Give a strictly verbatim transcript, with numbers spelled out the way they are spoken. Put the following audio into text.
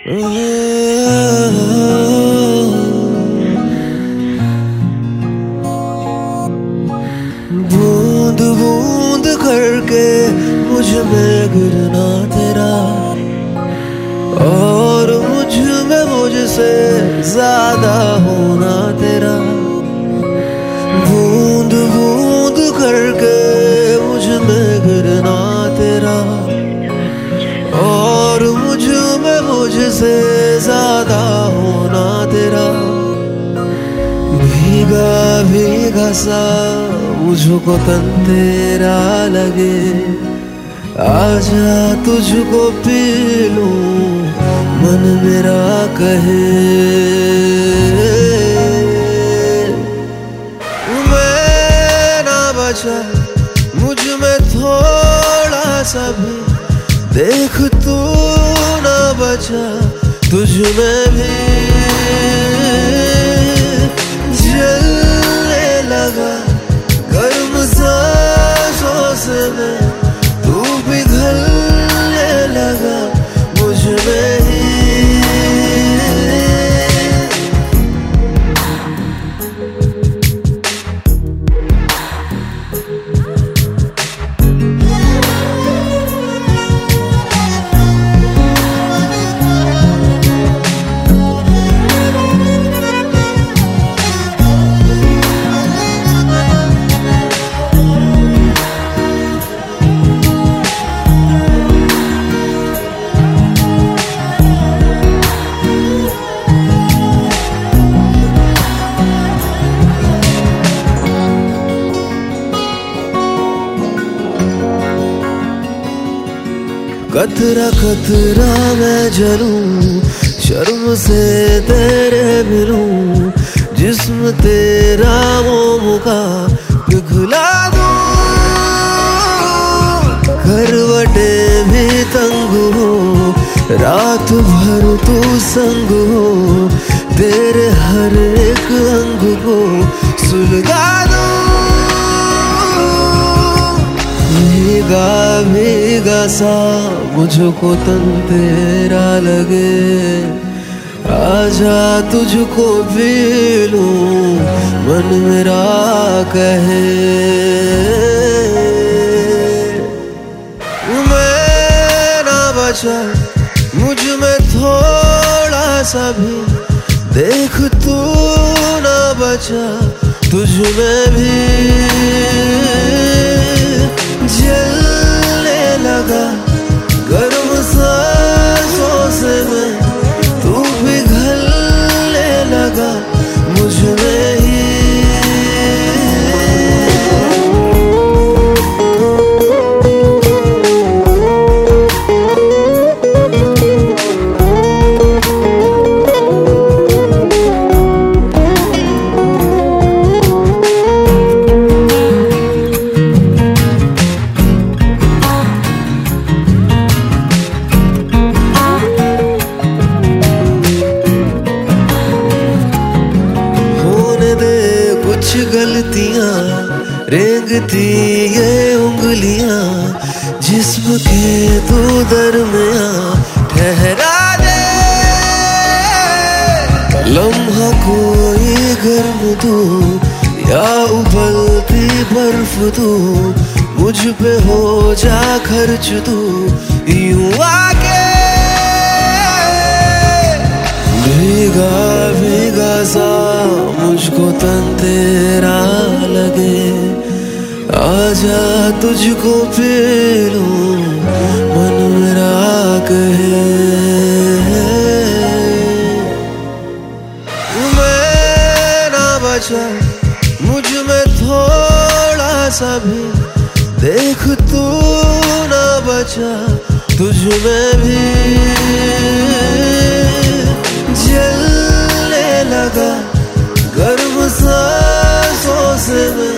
बूंद बूंद करके मुझ में गिरना तेरा, और मुझ में मुझसे ज्यादा होना तेरा। बूंद बूंद करके मुझ में गिरना तेरा, और मुझ में मुझसे ज्यादा होना तेरा। भीगा भीगा सा मुझको तन तेरा लगे, आजा तुझको पी लूं मन मेरा कहे। मैं ना बचा मुझ में थोड़ा सा भी, देख तू ना बचा तुझ में भी। जलने लगा गर्म सांसों से मैं, तू पिघलने लगा मुझ में ही। कतरा कतरा मैं जलूं, शर्म से तेरे मिलूं, जिस्म तेरा मोम का पिघला दूं। करवटे भी तंग हो, रात भर तू संग हो, तेरे हर एक अंग को सुलगा दूं। भीगा भीगा सा मुझको तन तेरा लगे, आजा तुझको पी लूं मन मेरा कहे। मैं ना बचा मुझ में थोड़ा सा भी, देख तू ना बचा तुझ में भी। जलने लगा गर्म सांसों से मैं, तू पिघलने लगा मुझ में ही। कुछ गलतियां रेंगती ये उंगलियां, जिस्म के तू दरमियां ठहरा दे। लम्हा कोई गर्म तू या उबलती बर्फ तू, मुझ पे हो जा खर्च तू यूं आके। भीगा भीगा सा मुझको तन तेरा लगे, आजा तुझको पी लूं मन मेरा कहे। मैं ना बचा मुझ में थोड़ा सा भी, देख तू ना बचा तुझ में भी। जलने लगा गर्म सांसों से मैं,